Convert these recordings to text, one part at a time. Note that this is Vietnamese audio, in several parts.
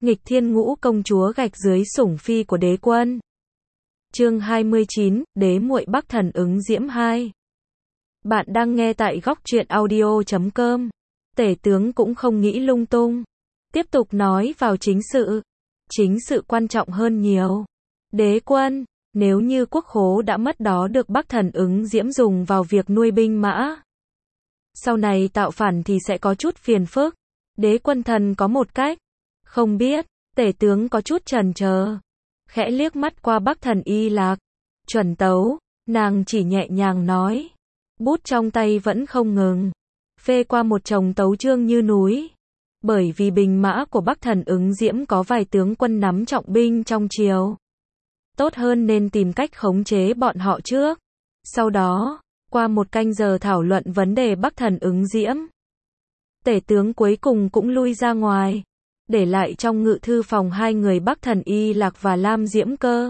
Nghịch thiên ngũ công chúa gạch dưới sủng phi của đế quân. Chương 29, đế muội Bắc Thần ứng diễm 2. Bạn đang nghe tại góc truyện audio.com. Tể tướng cũng không nghĩ lung tung. Tiếp tục nói vào chính sự. Chính sự quan trọng hơn nhiều. Đế quân, nếu như quốc khố đã mất đó được Bắc Thần ứng diễm dùng vào việc nuôi binh mã. Sau này tạo phản thì sẽ có chút phiền phức. Đế quân thần có một cách. Không biết, tể tướng có chút chần chờ. Khẽ liếc mắt qua Bắc Thần Y Lạc. Chuẩn tấu, nàng chỉ nhẹ nhàng nói. Bút trong tay vẫn không ngừng. Phê qua một chồng tấu chương như núi. Bởi vì binh mã của Bắc Thần ứng diễm có vài tướng quân nắm trọng binh trong triều. Tốt hơn nên tìm cách khống chế bọn họ trước. Sau đó, qua một canh giờ thảo luận vấn đề Bắc Thần ứng diễm. Tể tướng cuối cùng cũng lui ra ngoài. Để lại trong ngự thư phòng hai người Bắc Thần Y Lạc và Lam Diễm Cơ.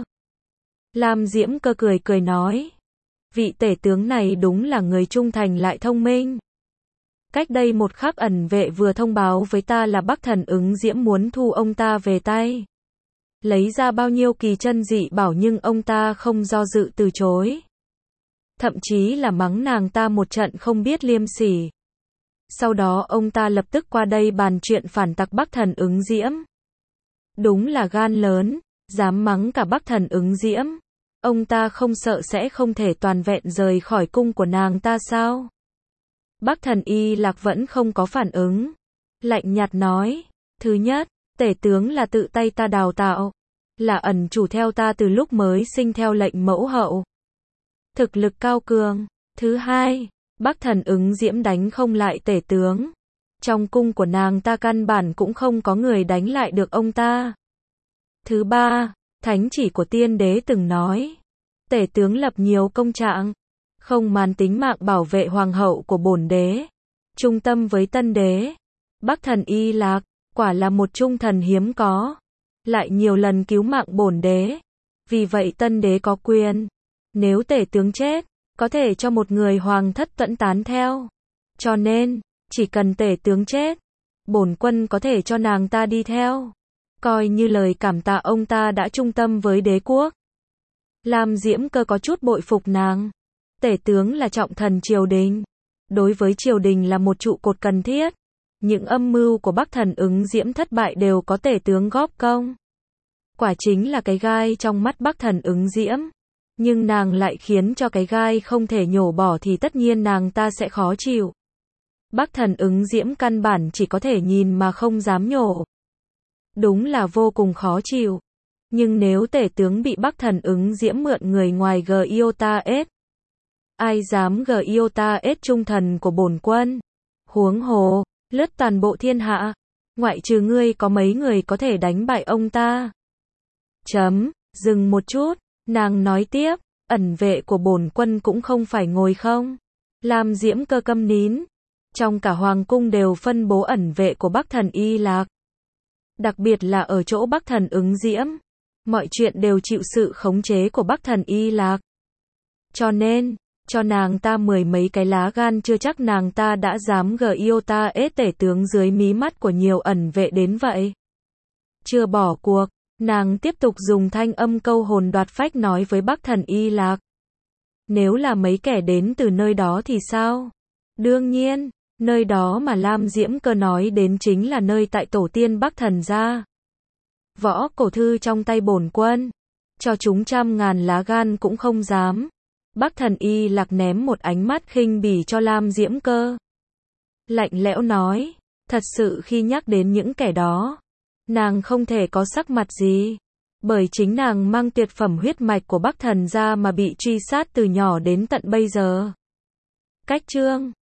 Lam Diễm Cơ cười cười nói. Vị tể tướng này đúng là người trung thành lại thông minh. Cách đây một khắc ẩn vệ vừa thông báo với ta là Bắc Thần ứng diễm muốn thu ông ta về tay. Lấy ra bao nhiêu kỳ chân dị bảo nhưng ông ta không do dự từ chối. Thậm chí là mắng nàng ta một trận không biết liêm sỉ. Sau đó ông ta lập tức qua đây bàn chuyện phản tặc Bắc Thần ứng diễm. Đúng là gan lớn, dám mắng cả Bắc Thần ứng diễm. Ông ta không sợ sẽ không thể toàn vẹn rời khỏi cung của nàng ta sao? Bắc Thần Y Lạc vẫn không có phản ứng. Lạnh nhạt nói, thứ nhất, tể tướng là tự tay ta đào tạo. Là ẩn chủ theo ta từ lúc mới sinh theo lệnh mẫu hậu. Thực lực cao cường. Thứ hai, Bắc Thần ứng diễm đánh không lại tể tướng. Trong cung của nàng ta căn bản cũng không có người đánh lại được ông ta. Thứ ba, thánh chỉ của tiên đế từng nói. Tể tướng lập nhiều công trạng. Không màn tính mạng bảo vệ hoàng hậu của bổn đế. Trung tâm với tân đế. Bắc Thần Y Lạc, quả là một trung thần hiếm có. Lại nhiều lần cứu mạng bổn đế. Vì vậy tân đế có quyền. Nếu tể tướng chết, có thể cho một người hoàng thất tuẫn tán theo. Cho nên, chỉ cần tể tướng chết, bổn quân có thể cho nàng ta đi theo. Coi như lời cảm tạ ông ta đã trung tâm với đế quốc. Lam Diễm Cơ có chút bội phục nàng. Tể tướng là trọng thần triều đình. Đối với triều đình là một trụ cột cần thiết. Những âm mưu của Bắc Thần ứng diễm thất bại đều có tể tướng góp công. Quả chính là cái gai trong mắt Bắc Thần ứng diễm. Nhưng nàng lại khiến cho cái gai không thể nhổ bỏ thì tất nhiên nàng ta sẽ khó chịu. Bắc Thần ứng diễm căn bản chỉ có thể nhìn mà không dám nhổ. Đúng là vô cùng khó chịu. Nhưng nếu tể tướng bị Bắc Thần ứng diễm mượn người ngoài Giotaes, ai dám Giotaes trung thần của bổn quân. Huống hồ, lướt toàn bộ thiên hạ, ngoại trừ ngươi có mấy người có thể đánh bại ông ta. Dừng một chút, nàng nói tiếp, ẩn vệ của bổn quân cũng không phải ngồi không. Lam Diễm Cơ câm nín. Trong cả hoàng cung đều phân bố ẩn vệ của Bắc Thần Y Lạc. Đặc biệt là ở chỗ Bắc Thần ứng diễm. Mọi chuyện đều chịu sự khống chế của Bắc Thần Y Lạc. Cho nên, cho nàng ta mười mấy cái lá gan chưa chắc nàng ta đã dám Giotaes tể tướng dưới mí mắt của nhiều ẩn vệ đến vậy. Chưa bỏ cuộc, nàng tiếp tục dùng thanh âm câu hồn đoạt phách nói với Bắc Thần Y Lạc. Nếu là mấy kẻ đến từ nơi đó thì sao? Đương nhiên, nơi đó mà Lam Diễm Cơ nói đến chính là nơi tại tổ tiên Bắc Thần gia. Võ cổ thư trong tay bổn quân. Cho chúng trăm ngàn lá gan cũng không dám. Bắc Thần Y Lạc ném một ánh mắt khinh bỉ cho Lam Diễm Cơ. Lạnh lẽo nói, thật sự khi nhắc đến những kẻ đó, nàng không thể có sắc mặt gì. Bởi chính nàng mang tuyệt phẩm huyết mạch của Bắc Thần gia mà bị truy sát từ nhỏ đến tận bây giờ. Cách chương